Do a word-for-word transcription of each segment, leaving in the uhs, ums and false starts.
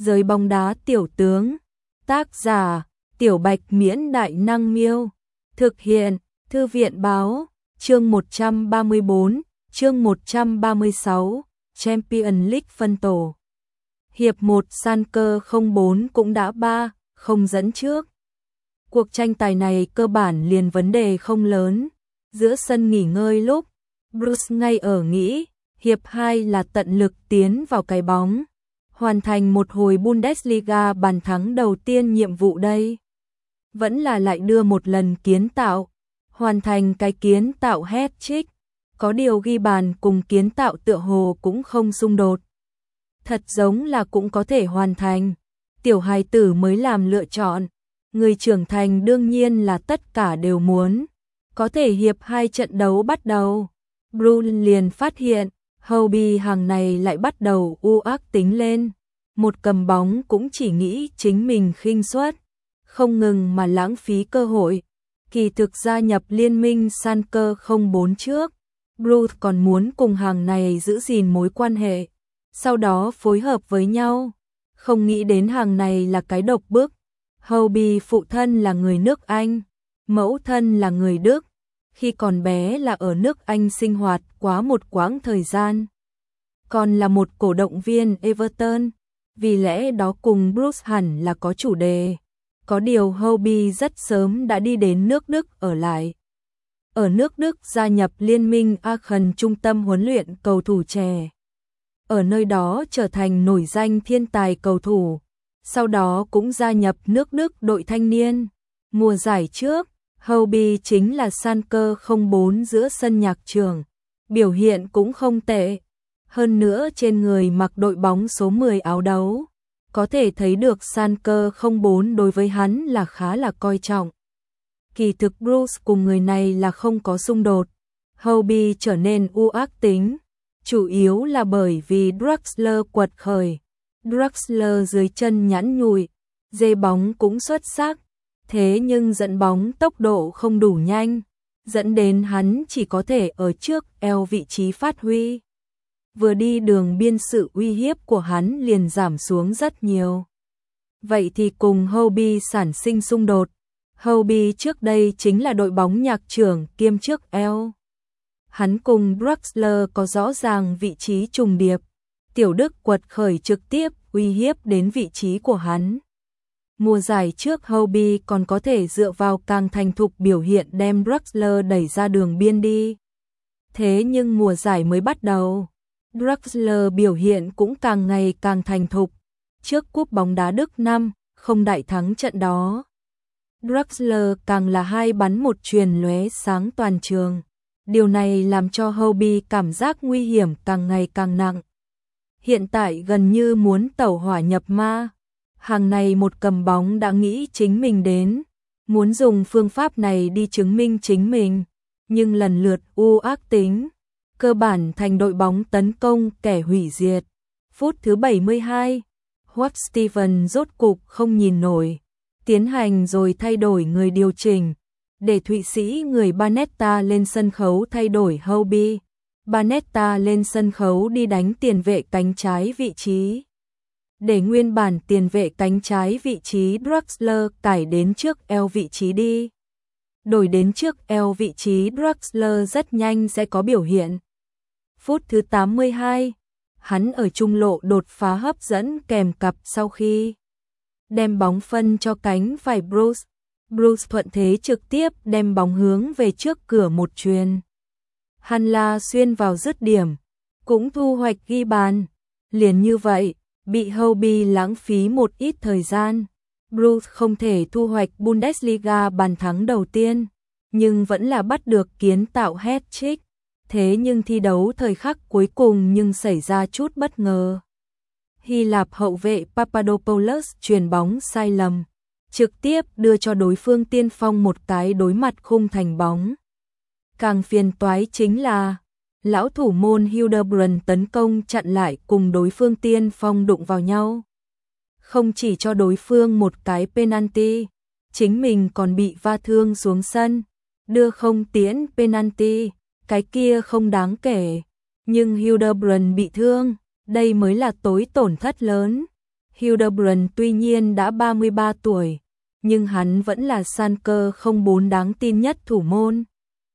Giới bóng đá tiểu tướng. Tác giả: Tiểu Bạch Miễn Đại Năng Miêu. Thực hiện: Thư viện Báo. Chương một trăm ba mươi bốn, chương một trăm ba mươi sáu, Champions League phân tổ. Hiệp một Schalke không bốn cũng đã ba không dẫn trước. Cuộc tranh tài này cơ bản liền vấn đề không lớn. Giữa sân nghỉ ngơi lúc, Bruce ngay ở nghĩ, hiệp hai là tận lực tiến vào cái bóng, hoàn thành một hồi Bundesliga bàn thắng đầu tiên nhiệm vụ đây. Vẫn là lại đưa một lần kiến tạo, hoàn thành cái kiến tạo hat-trick, có điều ghi bàn cùng kiến tạo tựa hồ cũng không xung đột. Thật giống là cũng có thể hoàn thành, tiểu hài tử mới làm lựa chọn, người trưởng thành đương nhiên là tất cả đều muốn. Có thể hiệp hai trận đấu bắt đầu, Bruce liền phát hiện, Hobby hàng này lại bắt đầu u ác tính lên, một cầm bóng cũng chỉ nghĩ chính mình khinh suất, không ngừng mà lãng phí cơ hội. Kỳ thực gia nhập liên minh Schalke không bốn trước, Bruce còn muốn cùng hàng này giữ gìn mối quan hệ, sau đó phối hợp với nhau. Không nghĩ đến hàng này là cái độc bức. Hobby phụ thân là người nước Anh, mẫu thân là người Đức, khi còn bé là ở nước Anh sinh hoạt quá một quãng thời gian, còn là một cổ động viên Everton, vì lẽ đó cùng Bruce hẳn là có chủ đề. Có điều Hobby rất sớm đã đi đến nước Đức ở lại. Ở nước Đức gia nhập liên minh Aachen trung tâm huấn luyện cầu thủ trẻ. Ở nơi đó trở thành nổi danh thiên tài cầu thủ. Sau đó cũng gia nhập nước Đức đội thanh niên. Mùa giải trước, Hobby chính là Schalke không bốn giữa sân nhạc trường. Biểu hiện cũng không tệ. Hơn nữa trên người mặc đội bóng số mười áo đấu. Có thể thấy được Schalke không bốn đối với hắn là khá là coi trọng. Kỳ thực Bruce cùng người này là không có xung đột. Hobby trở nên u ác tính, chủ yếu là bởi vì Draxler quật khởi. Draxler dưới chân nhẵn nhụi, dê bóng cũng xuất sắc, thế nhưng dẫn bóng tốc độ không đủ nhanh, dẫn đến hắn chỉ có thể ở trước eo vị trí phát huy. Vừa đi đường biên sự uy hiếp của hắn liền giảm xuống rất nhiều. Vậy thì cùng Hobby sản sinh xung đột. Hobby trước đây chính là đội bóng nhạc trưởng kiêm trước eo. Hắn cùng Draxler có rõ ràng vị trí trùng điệp. Tiểu Đức quật khởi trực tiếp uy hiếp đến vị trí của hắn. Mùa giải trước Hobby còn có thể dựa vào càng thành thục biểu hiện đem Draxler đẩy ra đường biên đi. Thế nhưng mùa giải mới bắt đầu, Draxler biểu hiện cũng càng ngày càng thành thục. Trước cúp bóng đá Đức năm không đại thắng trận đó, Draxler càng là hai bắn một chuyền lóe sáng toàn trường. Điều này làm cho Hobby cảm giác nguy hiểm càng ngày càng nặng. Hiện tại gần như muốn tẩu hỏa nhập ma. Hàng này một cầm bóng đã nghĩ chính mình đến, muốn dùng phương pháp này đi chứng minh chính mình, nhưng lần lượt u ác tính, cơ bản thành đội bóng tấn công kẻ hủy diệt. Phút thứ bảy mươi hai, Wat Steven rốt cục không nhìn nổi, tiến hành rồi thay đổi người điều chỉnh, để Thụy Sĩ người Banetta lên sân khấu thay đổi Hobby. Banetta lên sân khấu đi đánh tiền vệ cánh trái vị trí, để nguyên bản tiền vệ cánh trái vị trí Draxler cải đến trước eo vị trí đi. Đổi đến trước eo vị trí Draxler rất nhanh sẽ có biểu hiện. Phút thứ tám mươi hai, hắn ở trung lộ đột phá hấp dẫn kèm cặp sau khi đem bóng phân cho cánh phải Bruce. Bruce thuận thế trực tiếp đem bóng hướng về trước cửa một chuyền. Hanla xuyên vào dứt điểm, cũng thu hoạch ghi bàn. Liền như vậy, bị Hobby lãng phí một ít thời gian. Bruce không thể thu hoạch Bundesliga bàn thắng đầu tiên, nhưng vẫn là bắt được kiến tạo hat-trick. Thế nhưng thi đấu thời khắc cuối cùng nhưng xảy ra chút bất ngờ. Hy Lạp hậu vệ Papadopoulos chuyền bóng sai lầm, trực tiếp đưa cho đối phương tiên phong một cái đối mặt khung thành bóng. Càng phiền toái chính là, lão thủ môn Hildebrand tấn công chặn lại cùng đối phương tiên phong đụng vào nhau. Không chỉ cho đối phương một cái penalty, chính mình còn bị va thương xuống sân, đưa không tiến penalty, cái kia không đáng kể. Nhưng Hildebrand bị thương, đây mới là tối tổn thất lớn. Hildebrand tuy nhiên đã ba mươi ba tuổi, nhưng hắn vẫn là Schalke không bốn đáng tin nhất thủ môn.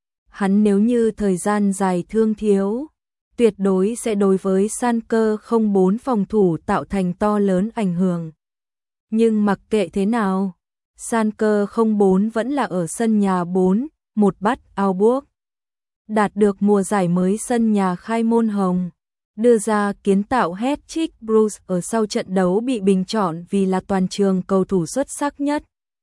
Hắn nếu như thời gian dài thương thiếu, tuyệt đối sẽ đối với Schalke không bốn phòng thủ tạo thành to lớn ảnh hưởng. Nhưng mặc kệ thế nào, Schalke không bốn vẫn là ở sân nhà bốn một bắt Augsburg, đạt được mùa giải mới sân nhà khai môn hồng, đưa ra kiến tạo hat-trick. Bruce ở sau trận đấu bị bình chọn vì là toàn trường cầu thủ xuất sắc nhất,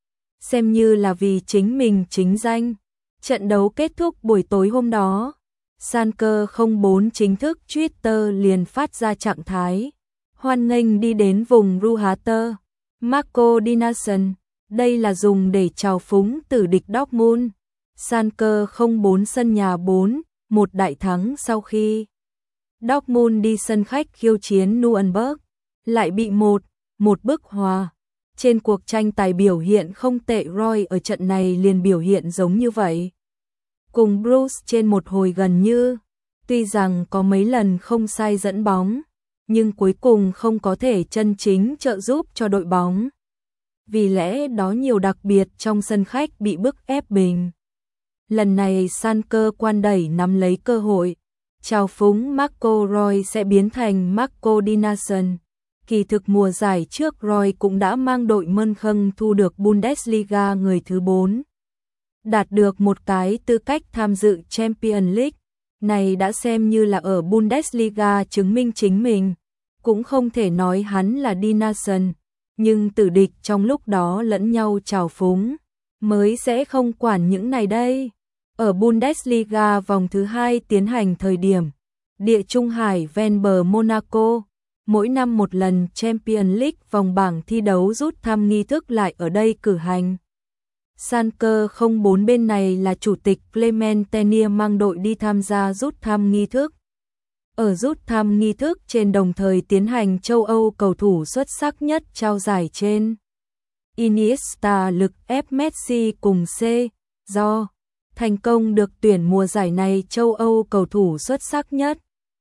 xem như là vì chính mình chính danh. Trận đấu kết thúc buổi tối hôm đó, Schalke không bốn chính thức Twitter liền phát ra trạng thái hoan nghênh đi đến vùng Ruhrter, Marco Dinarson. Đây là dùng để chào phúng tử địch Dortmund. Schalke không bốn sân nhà bốn một đại thắng sau khi Dortmund đi sân khách khiêu chiến Nuremberg, lại bị một một bức hòa. Trên cuộc tranh tài biểu hiện không tệ, Roy ở trận này liền biểu hiện giống như vậy. Cùng Bruce trên một hồi gần như, tuy rằng có mấy lần không sai dẫn bóng, nhưng cuối cùng không có thể chân chính trợ giúp cho đội bóng. Vì lẽ đó nhiều đặc biệt trong sân khách bị bức ép bình. Lần này Schalke quan đẩy nắm lấy cơ hội, chào phúng Marco Roy sẽ biến thành Marco Dinarson. Kỳ thực mùa giải trước Roy cũng đã mang đội Mönchengladbach thu được Bundesliga người thứ bốn, đạt được một cái tư cách tham dự Champions League. Này đã xem như là ở Bundesliga chứng minh chính mình. Cũng không thể nói hắn là Dinarson, nhưng tử địch trong lúc đó lẫn nhau chào phúng, mới sẽ không quản những này đây. Ở Bundesliga vòng thứ hai tiến hành thời điểm, địa Trung Hải ven bờ Monaco, mỗi năm một lần Champions League vòng bảng thi đấu rút thăm nghi thức lại ở đây cử hành. Schalke không bốn bên này là chủ tịch Clement Tenier mang đội đi tham gia rút thăm nghi thức. Ở rút thăm nghi thức trên đồng thời tiến hành châu Âu cầu thủ xuất sắc nhất trao giải trên. Iniesta lực ép Messi cùng C, do thành công được tuyển mùa giải này châu Âu cầu thủ xuất sắc nhất.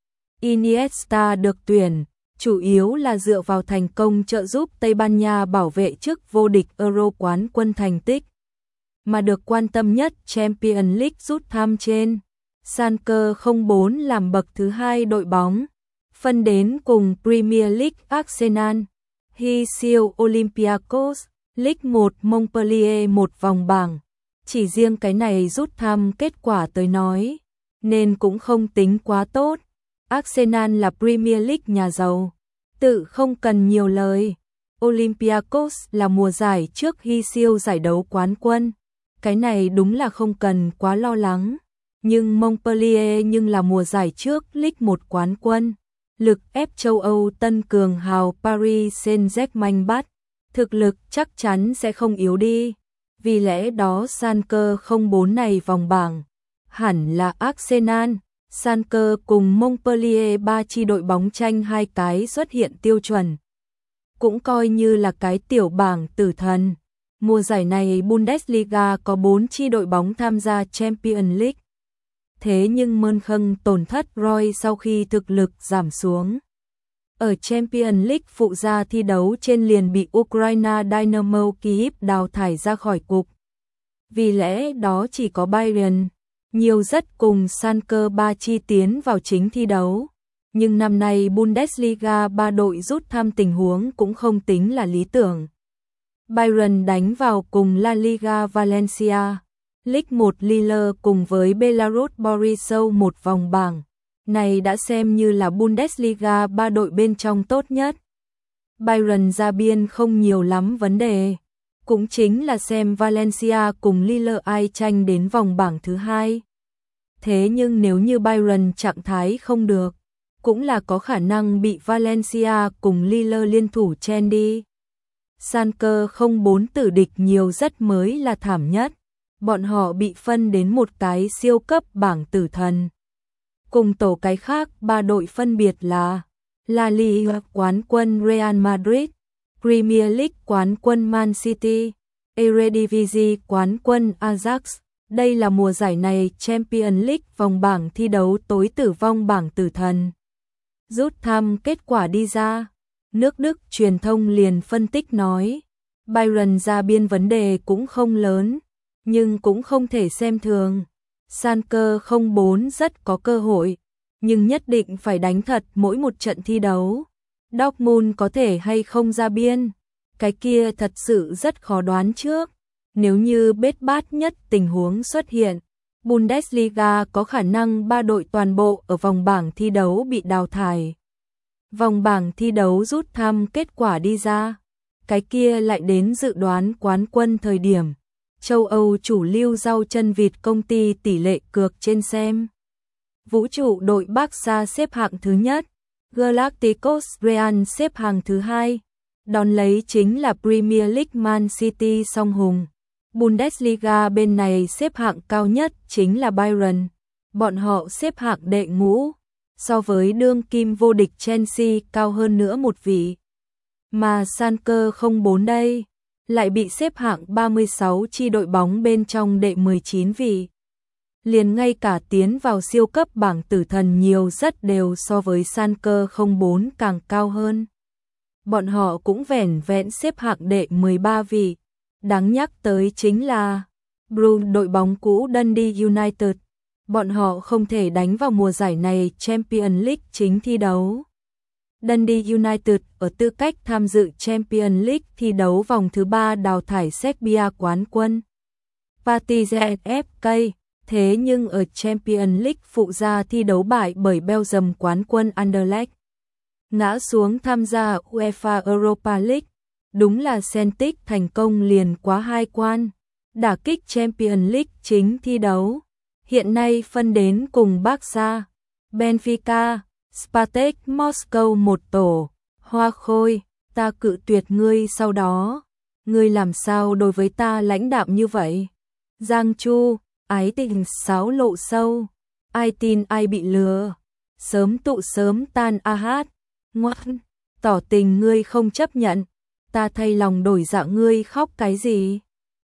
Iniesta được tuyển, chủ yếu là dựa vào thành công trợ giúp Tây Ban Nha bảo vệ chức vô địch Euro quán quân thành tích, mà được quan tâm nhất Champions League rút thăm trên. Schalke không bốn làm bậc thứ hai đội bóng, phân đến cùng Premier League Arsenal, Hy siêu Olympiacos, League một Montpellier một vòng bảng. Chỉ riêng cái này rút thăm kết quả tới nói, nên cũng không tính quá tốt. Arsenal là Premier League nhà giàu, tự không cần nhiều lời. Olympiacos là mùa giải trước Hy siêu giải đấu quán quân, cái này đúng là không cần quá lo lắng. Nhưng Montpellier nhưng là mùa giải trước League một quán quân, lực ép châu Âu tân cường hào Paris Saint-Germain bắt, thực lực chắc chắn sẽ không yếu đi. Vì lẽ đó Schalke không bốn này vòng bảng hẳn là Arsenal, Schalke cùng Montpellier ba chi đội bóng tranh hai cái xuất hiện tiêu chuẩn. Cũng coi như là cái tiểu bảng tử thần. Mùa giải này Bundesliga có bốn chi đội bóng tham gia Champions League. Thế nhưng Mönchengladbach tổn thất Roy sau khi thực lực giảm xuống. Ở Champions League phụ gia thi đấu trên liền bị Ukraine Dynamo Kyiv đào thải ra khỏi cục. Vì lẽ đó chỉ có Bayern, nhiều rất cùng Schalke ba chi tiến vào chính thi đấu. Nhưng năm nay Bundesliga ba đội rút thăm tình huống cũng không tính là lý tưởng. Bayern đánh vào cùng La Liga Valencia, League một Lille cùng với Belarus Borisov một vòng bảng. Này đã xem như là Bundesliga ba đội bên trong tốt nhất. Bayern ra biên không nhiều lắm vấn đề, cũng chính là xem Valencia cùng Lille ai tranh đến vòng bảng thứ hai. Thế nhưng nếu như Bayern trạng thái không được, cũng là có khả năng bị Valencia cùng Lille liên thủ chen đi. Schalke không bốn tử địch nhiều rất mới là thảm nhất, bọn họ bị phân đến một cái siêu cấp bảng tử thần. Cùng tổ cái khác ba đội phân biệt là La Liga quán quân Real Madrid, Premier League quán quân Man City, Eredivisie quán quân Ajax. Đây là mùa giải này Champions League vòng bảng thi đấu tối tử vong bảng tử thần. Rút thăm kết quả đi ra, Nước Đức truyền thông liền phân tích nói, Bayern ra biên vấn đề cũng không lớn, nhưng cũng không thể xem thường. Schalke không bốn rất có cơ hội, nhưng nhất định phải đánh thật mỗi một trận thi đấu. Dortmund có thể hay không ra biên, cái kia thật sự rất khó đoán trước. Nếu như bết bát nhất tình huống xuất hiện, Bundesliga có khả năng ba đội toàn bộ ở vòng bảng thi đấu bị đào thải. Vòng bảng thi đấu rút thăm kết quả đi ra, cái kia lại đến dự đoán quán quân thời điểm. Châu Âu chủ lưu rau chân vịt công ty tỷ lệ cược trên xem. Vũ trụ đội Barca xếp hạng thứ nhất, Galacticos Real xếp hạng thứ hai, đón lấy chính là Premier League Man City song hùng. Bundesliga bên này xếp hạng cao nhất chính là Bayern, bọn họ xếp hạng đệ ngũ, so với đương kim vô địch Chelsea cao hơn nữa một vị. Mà Schalke không bốn đây, lại bị xếp hạng ba mươi sáu chi đội bóng bên trong đệ mười chín vị. Liền ngay cả tiến vào siêu cấp bảng tử thần nhiều rất đều so với Schalke không bốn càng cao hơn. Bọn họ cũng vẻn vẹn xếp hạng đệ mười ba vị. Đáng nhắc tới chính là Bruges, đội bóng cũ Dundee United. Bọn họ không thể đánh vào mùa giải này Champions League chính thi đấu. Dundee United ở tư cách tham dự Champions League thi đấu vòng thứ ba đào thải Serbia quán quân Partizan ép ca, thế nhưng ở Champions League phụ gia thi đấu bại bởi Belgium quán quân Anderlecht. Ngã xuống tham gia UEFA Europa League, đúng là Celtic thành công liền quá hai quan, đả kích Champions League chính thi đấu. Hiện nay phân đến cùng Barca, Benfica, Spartak Moscow một tổ. Hoa Khôi, ta cự tuyệt ngươi sau đó. Ngươi làm sao đối với ta lãnh đạm như vậy? Giang Chu, ái tình sáo lộ sâu. Ai tin ai bị lừa. Sớm tụ sớm tan a hát. Ngoan, tỏ tình ngươi không chấp nhận. Ta thay lòng đổi dạ ngươi khóc cái gì?